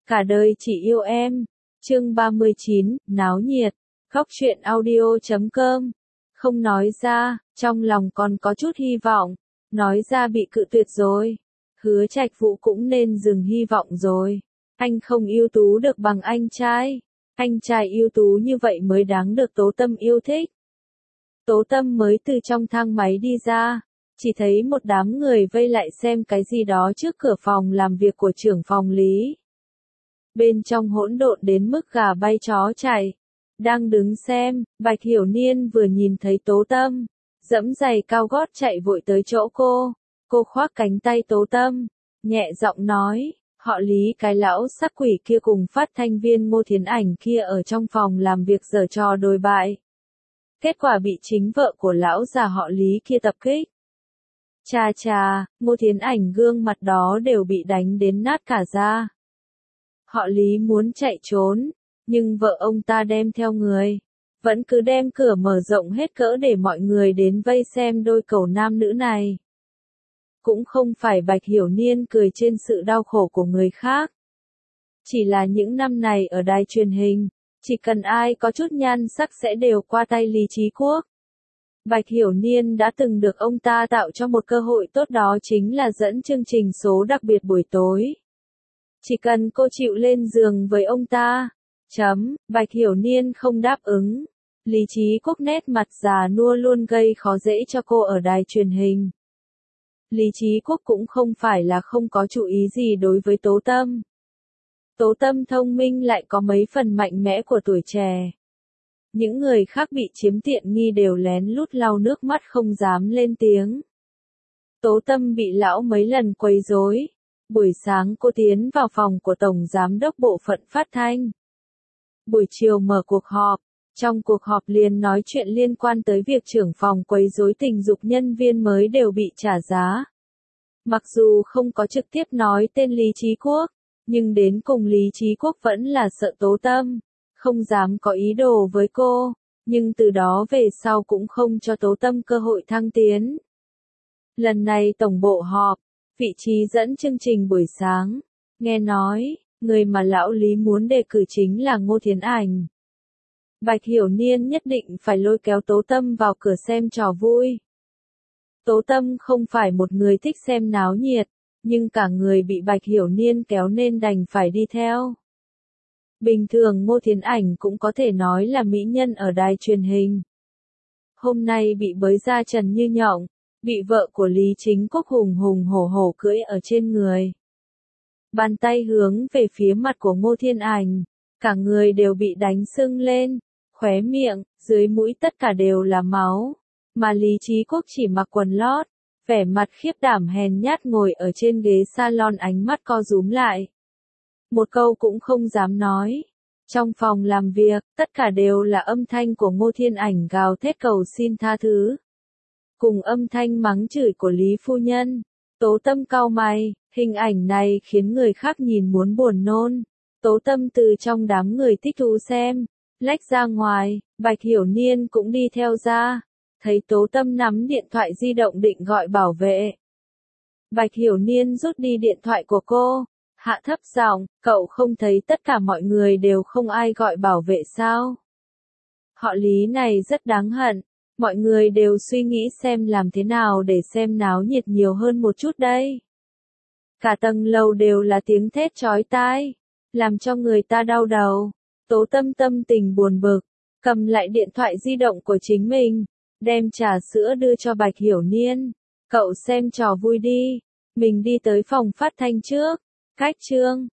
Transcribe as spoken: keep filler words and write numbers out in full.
Cả đời chỉ yêu em. Chương ba mươi chín, náo nhiệt. Góc truyện audio chấm com. Không nói ra, trong lòng còn có chút hy vọng. Nói ra bị cự tuyệt rồi. Hứa Trạch Vũ cũng nên dừng hy vọng rồi. Anh không ưu tú được bằng anh trai. Anh trai ưu tú như vậy mới đáng được Tố Tâm yêu thích. Tố Tâm mới từ trong thang máy đi ra. Chỉ thấy một đám người vây lại xem cái gì đó trước cửa phòng làm việc của trưởng phòng Lý. Bên trong hỗn độn đến mức gà bay chó chạy. Đang đứng xem, Bạch Hiểu Niên vừa nhìn thấy Tố Tâm, dẫm giày cao gót chạy vội tới chỗ cô. Cô khoác cánh tay Tố Tâm, nhẹ giọng nói, họ Lý cái lão sắc quỷ kia cùng phát thanh viên Ngô Thiến Ảnh kia ở trong phòng làm việc giở trò đồi bại. Kết quả bị chính vợ của lão già họ Lý kia tập kích. Chà chà, Ngô Thiến Ảnh gương mặt đó đều bị đánh đến nát cả da. Họ Lý muốn chạy trốn, nhưng vợ ông ta đem theo người, vẫn cứ đem cửa mở rộng hết cỡ để mọi người đến vây xem đôi cẩu nam nữ này. Cũng không phải Bạch Hiểu Niên cười trên sự đau khổ của người khác. Chỉ là những năm này ở đài truyền hình, chỉ cần ai có chút nhan sắc sẽ đều qua tay Lý Chí Quốc. Bạch Hiểu Niên đã từng được ông ta tạo cho một cơ hội tốt, đó chính là dẫn chương trình số đặc biệt buổi tối. Chỉ cần cô chịu lên giường với ông ta. Chấm, Bạch Hiểu Niên không đáp ứng. Lý Chí Quốc nét mặt già nua luôn gây khó dễ cho cô ở đài truyền hình. Lý Chí Quốc cũng không phải là không có chú ý gì đối với Tố Tâm. Tố Tâm thông minh lại có mấy phần mạnh mẽ của tuổi trẻ. Những người khác bị chiếm tiện nghi đều lén lút lau nước mắt không dám lên tiếng. Tố Tâm bị lão mấy lần quấy rối. Buổi sáng cô tiến vào phòng của Tổng Giám đốc Bộ phận Phát thanh. Buổi chiều mở cuộc họp. Trong cuộc họp liền nói chuyện liên quan tới việc trưởng phòng quấy rối tình dục nhân viên mới đều bị trả giá. Mặc dù không có trực tiếp nói tên Lý Chí Quốc, nhưng đến cùng Lý Chí Quốc vẫn là sợ Tố Tâm, không dám có ý đồ với cô, nhưng từ đó về sau cũng không cho Tố Tâm cơ hội thăng tiến. Lần này tổng bộ họp, vị trí dẫn chương trình buổi sáng, nghe nói, người mà lão Lý muốn đề cử chính là Ngô Thiến Ảnh. Bạch Hiểu Niên nhất định phải lôi kéo Tố Tâm vào cửa xem trò vui. Tố Tâm không phải một người thích xem náo nhiệt, nhưng cả người bị Bạch Hiểu Niên kéo nên đành phải đi theo. Bình thường Ngô Thiến Ảnh cũng có thể nói là mỹ nhân ở đài truyền hình. Hôm nay bị bới ra trần như nhộng, bị vợ của Lý Chính Quốc hùng hùng hổ hổ cưỡi ở trên người. Bàn tay hướng về phía mặt của Ngô Thiến Ảnh, cả người đều bị đánh sưng lên, khóe miệng, dưới mũi tất cả đều là máu, mà Lý Chí Quốc chỉ mặc quần lót, vẻ mặt khiếp đảm hèn nhát ngồi ở trên ghế salon, ánh mắt co rúm lại. Một câu cũng không dám nói. Trong phòng làm việc, tất cả đều là âm thanh của Ngô Thiến Ảnh gào thét cầu xin tha thứ. Cùng âm thanh mắng chửi của Lý phu nhân. Tố Tâm cau mày, hình ảnh này khiến người khác nhìn muốn buồn nôn. Tố Tâm từ trong đám người thích thú xem, lách ra ngoài, Bạch Hiểu Niên cũng đi theo ra. Thấy Tố Tâm nắm điện thoại di động định gọi bảo vệ. Bạch Hiểu Niên rút đi điện thoại của cô, hạ thấp giọng, cậu không thấy tất cả mọi người đều không ai gọi bảo vệ sao? Họ Lý này rất đáng hận, mọi người đều suy nghĩ xem làm thế nào để xem náo nhiệt nhiều hơn một chút đây. Cả tầng lầu đều là tiếng thét chói tai, làm cho người ta đau đầu. Tố Tâm tâm tình buồn bực, cầm lại điện thoại di động của chính mình, đem trà sữa đưa cho Bạch Hiểu Niên. Cậu xem trò vui đi, mình đi tới phòng phát thanh trước. Cách chương,